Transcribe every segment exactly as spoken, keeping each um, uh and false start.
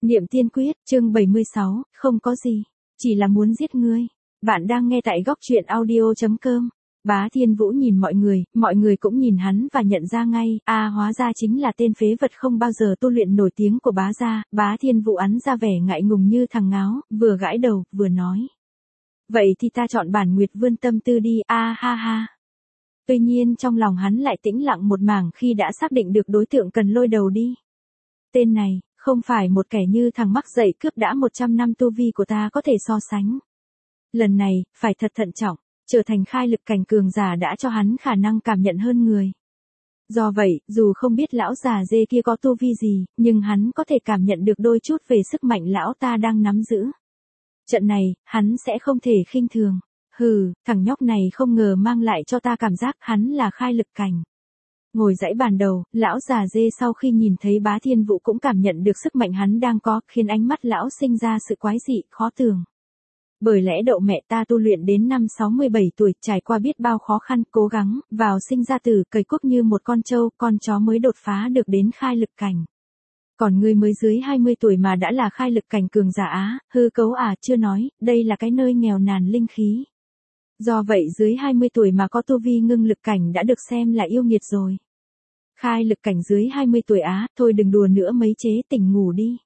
Niệm Tiên Quyết, chương bảy mươi sáu, không có gì, chỉ là muốn giết ngươi. Bạn đang nghe tại góc truyện audio chấm com. Bá Thiên Vũ nhìn mọi người, mọi người cũng nhìn hắn và nhận ra ngay, a à, hóa ra chính là tên phế vật không bao giờ tu luyện nổi tiếng của bá gia. Bá Thiên Vũ ắn ra vẻ ngại ngùng như thằng ngáo, vừa gãi đầu, vừa nói. Vậy thì ta chọn bản Nguyệt Vươn Tâm Tư đi, a à, ha ha. Tuy nhiên trong lòng hắn lại tĩnh lặng một mảng khi đã xác định được đối tượng cần lôi đầu đi. Tên này, không phải một kẻ như thằng mắc dậy cướp đã một trăm năm tu vi của ta có thể so sánh. Lần này, phải thật thận trọng, trở thành khai lực cảnh cường giả đã cho hắn khả năng cảm nhận hơn người. Do vậy, dù không biết lão già dê kia có tu vi gì, nhưng hắn có thể cảm nhận được đôi chút về sức mạnh lão ta đang nắm giữ. Trận này, hắn sẽ không thể khinh thường. Hừ, thằng nhóc này không ngờ mang lại cho ta cảm giác hắn là khai lực cảnh. Ngồi dãy bàn đầu, lão già dê sau khi nhìn thấy Bá Thiên Vũ cũng cảm nhận được sức mạnh hắn đang có, khiến ánh mắt lão sinh ra sự quái dị, khó tường. Bởi lẽ đậu mẹ ta tu luyện đến năm sáu mươi bảy tuổi, trải qua biết bao khó khăn, cố gắng, vào sinh ra tử, cầy quốc như một con trâu, con chó mới đột phá được đến khai lực cảnh. Còn ngươi mới dưới hai mươi tuổi mà đã là khai lực cảnh cường giả á, hư cấu à, chưa nói, đây là cái nơi nghèo nàn linh khí. Do vậy dưới hai mươi tuổi mà có tu vi ngưng lực cảnh đã được xem là yêu nghiệt rồi. Khai lực cảnh dưới hai mươi tuổi á, thôi đừng đùa nữa mấy chế, tỉnh ngủ đi.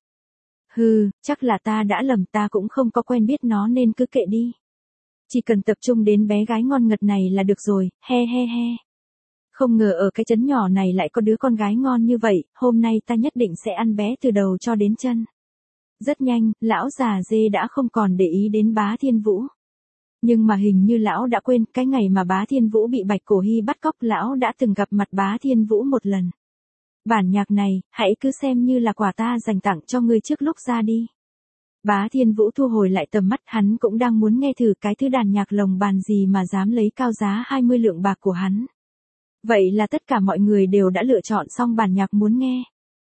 Hừ, chắc là ta đã lầm, ta cũng không có quen biết nó nên cứ kệ đi. Chỉ cần tập trung đến bé gái ngon ngật này là được rồi, he he he. Không ngờ ở cái trấn nhỏ này lại có đứa con gái ngon như vậy, hôm nay ta nhất định sẽ ăn bé từ đầu cho đến chân. Rất nhanh, lão già dê đã không còn để ý đến Bá Thiên Vũ. Nhưng mà hình như lão đã quên cái ngày mà Bá Thiên Vũ bị Bạch Cổ Hy bắt cóc, lão đã từng gặp mặt Bá Thiên Vũ một lần. Bản nhạc này, hãy cứ xem như là quà ta dành tặng cho ngươi trước lúc ra đi. Bá Thiên Vũ thu hồi lại tầm mắt, hắn cũng đang muốn nghe thử cái thứ đàn nhạc lồng bàn gì mà dám lấy cao giá hai mươi lượng bạc của hắn. Vậy là tất cả mọi người đều đã lựa chọn xong bản nhạc muốn nghe.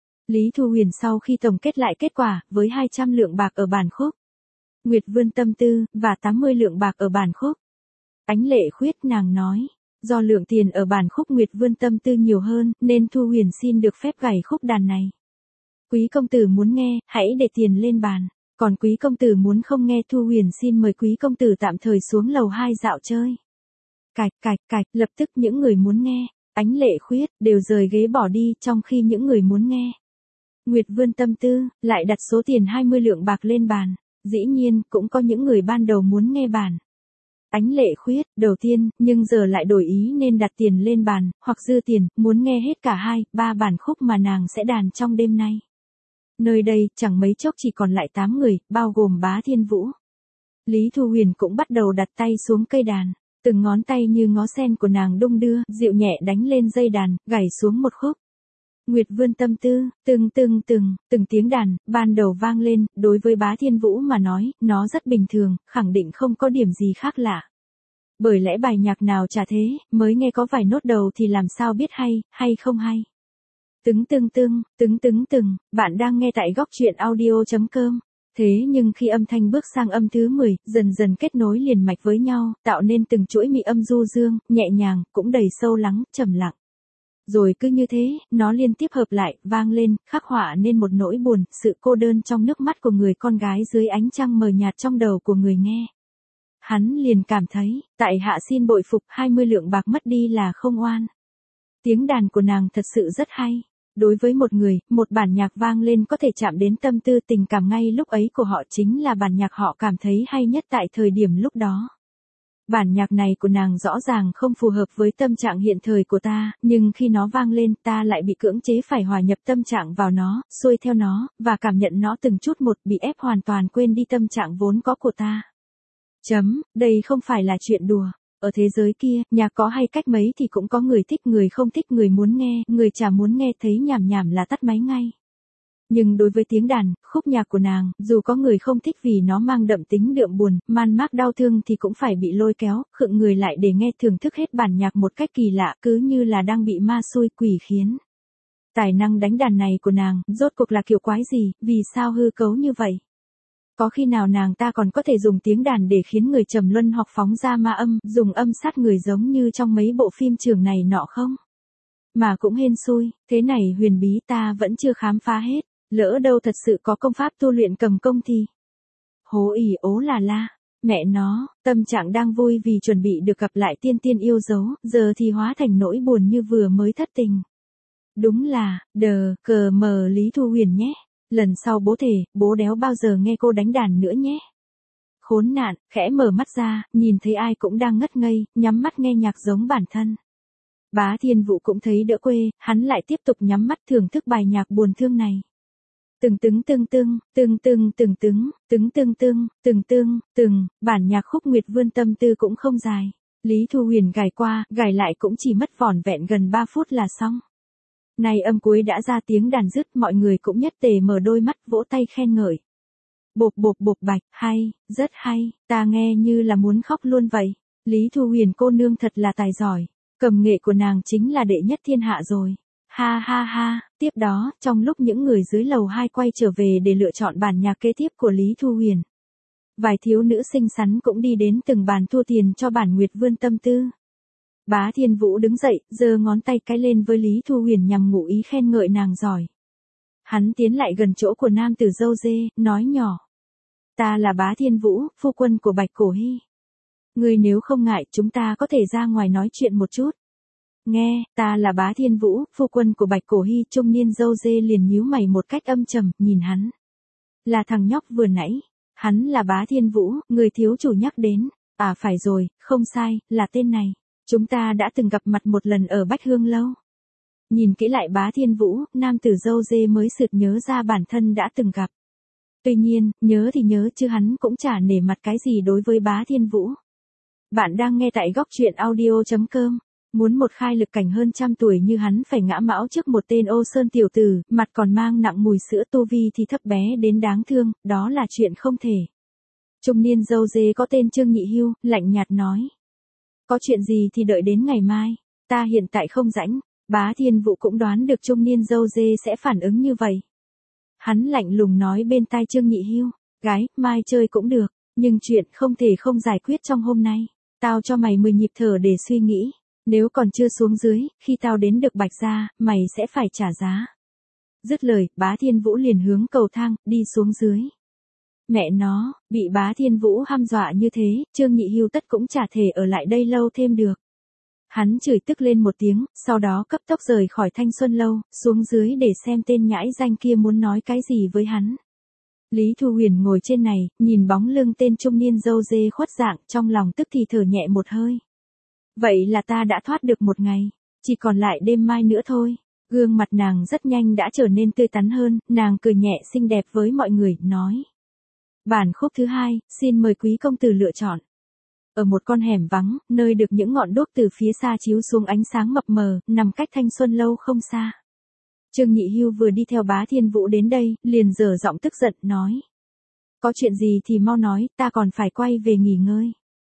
Lý Thu Huyền sau khi tổng kết lại kết quả, với hai trăm lượng bạc ở bản khúc Nguyệt Vươn Tâm Tư, và tám mươi lượng bạc ở bản khúc Ánh Lệ Khuyết, nàng nói, do lượng tiền ở bản khúc Nguyệt Vươn Tâm Tư nhiều hơn, nên Thu Huyền xin được phép gảy khúc đàn này. Quý công tử muốn nghe, hãy để tiền lên bàn, còn quý công tử muốn không nghe, Thu Huyền xin mời quý công tử tạm thời xuống lầu hai dạo chơi. Cạch cạch cạch, lập tức những người muốn nghe, Ánh Lệ Khuyết, đều rời ghế bỏ đi, trong khi những người muốn nghe Nguyệt Vươn Tâm Tư, lại đặt số tiền hai mươi lượng bạc lên bàn. Dĩ nhiên, cũng có những người ban đầu muốn nghe bản Ánh Lệ Khuyết, đầu tiên, nhưng giờ lại đổi ý nên đặt tiền lên bàn, hoặc dư tiền, muốn nghe hết cả hai, ba bản khúc mà nàng sẽ đàn trong đêm nay. Nơi đây, chẳng mấy chốc chỉ còn lại tám người, bao gồm Bá Thiên Vũ. Lý Thu Huyền cũng bắt đầu đặt tay xuống cây đàn, từng ngón tay như ngó sen của nàng đung đưa, dịu nhẹ đánh lên dây đàn, gảy xuống một khúc. Nguyệt Vươn Tâm Tư, từng từng từng, từng tiếng đàn, ban đầu vang lên, đối với Bá Thiên Vũ mà nói, nó rất bình thường, khẳng định không có điểm gì khác lạ. Bởi lẽ bài nhạc nào chả thế, mới nghe có vài nốt đầu thì làm sao biết hay, hay không hay. Tứng tưng tưng, tứng tứng từng, bạn đang nghe tại góc truyện audio chấm com. Thế nhưng khi âm thanh bước sang âm thứ mười, dần dần kết nối liền mạch với nhau, tạo nên từng chuỗi mị âm du dương, nhẹ nhàng, cũng đầy sâu lắng, trầm lặng. Rồi cứ như thế, nó liên tiếp hợp lại, vang lên, khắc họa nên một nỗi buồn, sự cô đơn trong nước mắt của người con gái dưới ánh trăng mờ nhạt trong đầu của người nghe. Hắn liền cảm thấy, tại hạ xin bội phục, hai mươi lượng bạc mất đi là không oan. Tiếng đàn của nàng thật sự rất hay. Đối với một người, một bản nhạc vang lên có thể chạm đến tâm tư tình cảm ngay lúc ấy của họ, chính là bản nhạc họ cảm thấy hay nhất tại thời điểm lúc đó. Bản nhạc này của nàng rõ ràng không phù hợp với tâm trạng hiện thời của ta, nhưng khi nó vang lên ta lại bị cưỡng chế phải hòa nhập tâm trạng vào nó, xuôi theo nó, và cảm nhận nó từng chút một, bị ép hoàn toàn quên đi tâm trạng vốn có của ta. Chấm, đây không phải là chuyện đùa. Ở thế giới kia, nhạc có hay cách mấy thì cũng có người thích, người không thích, người muốn nghe, người chả muốn nghe, thấy nhảm nhảm là tắt máy ngay. Nhưng đối với tiếng đàn, khúc nhạc của nàng, dù có người không thích vì nó mang đậm tính đượm buồn, man mác đau thương thì cũng phải bị lôi kéo, khựng người lại để nghe, thưởng thức hết bản nhạc một cách kỳ lạ, cứ như là đang bị ma xui quỷ khiến. Tài năng đánh đàn này của nàng, rốt cuộc là kiểu quái gì, vì sao hư cấu như vậy? Có khi nào nàng ta còn có thể dùng tiếng đàn để khiến người trầm luân hoặc phóng ra ma âm, dùng âm sát người giống như trong mấy bộ phim trường này nọ không? Mà cũng hên xui, thế này huyền bí ta vẫn chưa khám phá hết. Lỡ đâu thật sự có công pháp tu luyện cầm công thì. Hố ỉ ố là la. Mẹ nó, tâm trạng đang vui vì chuẩn bị được gặp lại tiên tiên yêu dấu, giờ thì hóa thành nỗi buồn như vừa mới thất tình. Đúng là, đờ, cờ mờ Lý Thu Huyền nhé. Lần sau bố thề, bố đéo bao giờ nghe cô đánh đàn nữa nhé. Khốn nạn, khẽ mở mắt ra, nhìn thấy ai cũng đang ngất ngây, nhắm mắt nghe nhạc giống bản thân. Bá Thiên Vũ cũng thấy đỡ quê, hắn lại tiếp tục nhắm mắt thưởng thức bài nhạc buồn thương này. Từng tứng từng tưng, từng từng từng tứng, tứng từng tưng, từng từng, từng, bản nhạc khúc Nguyệt Vươn Tâm Tư cũng không dài. Lý Thu Huyền gảy qua, gảy lại cũng chỉ mất vỏn vẹn gần ba phút là xong. Này âm cuối đã ra tiếng đàn dứt, mọi người cũng nhất tề mở đôi mắt vỗ tay khen ngợi. Bộp bộp bộp bạch, hay, rất hay, ta nghe như là muốn khóc luôn vậy. Lý Thu Huyền cô nương thật là tài giỏi, cầm nghệ của nàng chính là đệ nhất thiên hạ rồi. Ha ha ha, tiếp đó, trong lúc những người dưới lầu hai quay trở về để lựa chọn bản nhạc kế tiếp của Lý Thu Huyền, vài thiếu nữ xinh xắn cũng đi đến từng bàn thua tiền cho bản Nguyệt Vươn Tâm Tư. Bá Thiên Vũ đứng dậy, giơ ngón tay cái lên với Lý Thu Huyền nhằm ngụ ý khen ngợi nàng giỏi. Hắn tiến lại gần chỗ của nam tử râu dê, nói nhỏ. Ta là Bá Thiên Vũ, phu quân của Bạch Cổ Hy. Ngươi nếu không ngại, chúng ta có thể ra ngoài nói chuyện một chút. Nghe, ta là Bá Thiên Vũ, phu quân của Bạch Cổ Hy. Trung niên râu dê liền nhíu mày một cách âm trầm, nhìn hắn. Là thằng nhóc vừa nãy. Hắn là Bá Thiên Vũ, người thiếu chủ nhắc đến. À phải rồi, không sai, là tên này. Chúng ta đã từng gặp mặt một lần ở Bách Hương Lâu. Nhìn kỹ lại Bá Thiên Vũ, nam tử râu dê mới sực nhớ ra bản thân đã từng gặp. Tuy nhiên, nhớ thì nhớ chứ hắn cũng chả nể mặt cái gì đối với Bá Thiên Vũ. Bạn đang nghe tại góc truyện audio chấm com. Muốn một khai lực cảnh hơn trăm tuổi như hắn phải ngã mão trước một tên ô sơn tiểu tử, mặt còn mang nặng mùi sữa, tu vi thì thấp bé đến đáng thương, đó là chuyện không thể. Trung niên râu dê có tên Trương Nhị Hưu, lạnh nhạt nói. Có chuyện gì thì đợi đến ngày mai, ta hiện tại không rảnh. Bá Thiên Vũ cũng đoán được trung niên râu dê sẽ phản ứng như vậy. Hắn lạnh lùng nói bên tai Trương Nhị Hưu, gái, mai chơi cũng được, nhưng chuyện không thể không giải quyết trong hôm nay. Tao cho mày mười nhịp thở để suy nghĩ, nếu còn chưa xuống dưới, khi tao đến được Bạch Gia, mày sẽ phải trả giá. Dứt lời, Bá Thiên Vũ liền hướng cầu thang, đi xuống dưới. Mẹ nó, bị Bá Thiên Vũ hăm dọa như thế, Trương Nhị Hưu tất cũng chả thể ở lại đây lâu thêm được. Hắn chửi tức lên một tiếng, sau đó cấp tốc rời khỏi Thanh Xuân Lâu, xuống dưới để xem tên nhãi danh kia muốn nói cái gì với hắn. Lý Thu Huyền ngồi trên này, nhìn bóng lưng tên trung niên râu dê khuất dạng, trong lòng tức thì thở nhẹ một hơi. Vậy là ta đã thoát được một ngày, chỉ còn lại đêm mai nữa thôi. Gương mặt nàng rất nhanh đã trở nên tươi tắn hơn, nàng cười nhẹ xinh đẹp với mọi người, nói. Bản khúc thứ hai, xin mời quý công tử lựa chọn. Ở một con hẻm vắng, nơi được những ngọn đuốc từ phía xa chiếu xuống ánh sáng mập mờ, nằm cách Thanh Xuân Lâu không xa. Trương Nhị Hưu vừa đi theo Bá Thiên Vũ đến đây, liền giở giọng tức giận, nói. Có chuyện gì thì mau nói, ta còn phải quay về nghỉ ngơi.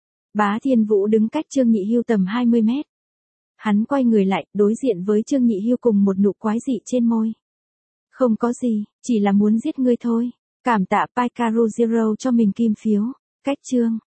Bá Thiên Vũ đứng cách Trương Nhị Hưu tầm hai mươi mét. Hắn quay người lại, đối diện với Trương Nhị Hưu cùng một nụ quái dị trên môi. Không có gì, chỉ là muốn giết ngươi thôi. Cảm tạ Pikaru Zero cho mình kim phiếu. Cách chương.